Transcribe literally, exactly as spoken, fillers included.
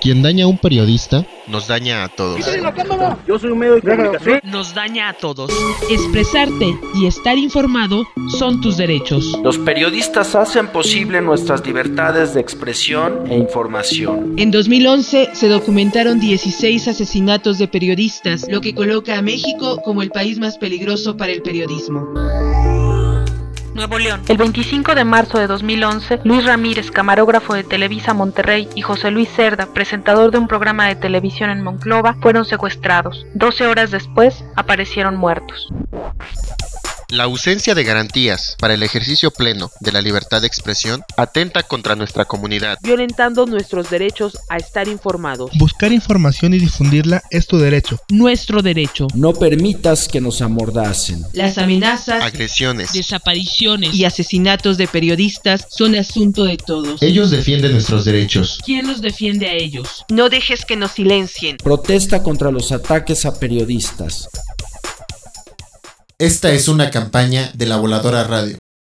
Quien daña a un periodista, nos daña a todos. Yo soy un medio de comunicación. Nos daña a todos. Expresarte y estar informado son tus derechos. Los periodistas hacen posible nuestras libertades de expresión e información. En dos mil once se documentaron dieciséis asesinatos de periodistas, lo que coloca a México como el país más peligroso para el periodismo. Nuevo León. El veinticinco de marzo de dos mil once, Luis Ramírez, camarógrafo de Televisa Monterrey, y José Luis Cerda, presentador de un programa de televisión en Monclova, fueron secuestrados. doce horas después, aparecieron muertos. La ausencia de garantías para el ejercicio pleno de la libertad de expresión atenta contra nuestra comunidad, violentando nuestros derechos a estar informados. Buscar información y difundirla es tu derecho. Nuestro derecho. No permitas que nos amordacen. Las amenazas, agresiones, desapariciones y asesinatos de periodistas son asunto de todos. Ellos defienden nuestros derechos. ¿Quién los defiende a ellos? No dejes que nos silencien. Protesta contra los ataques a periodistas. Esta es una campaña de La Voladora Radio.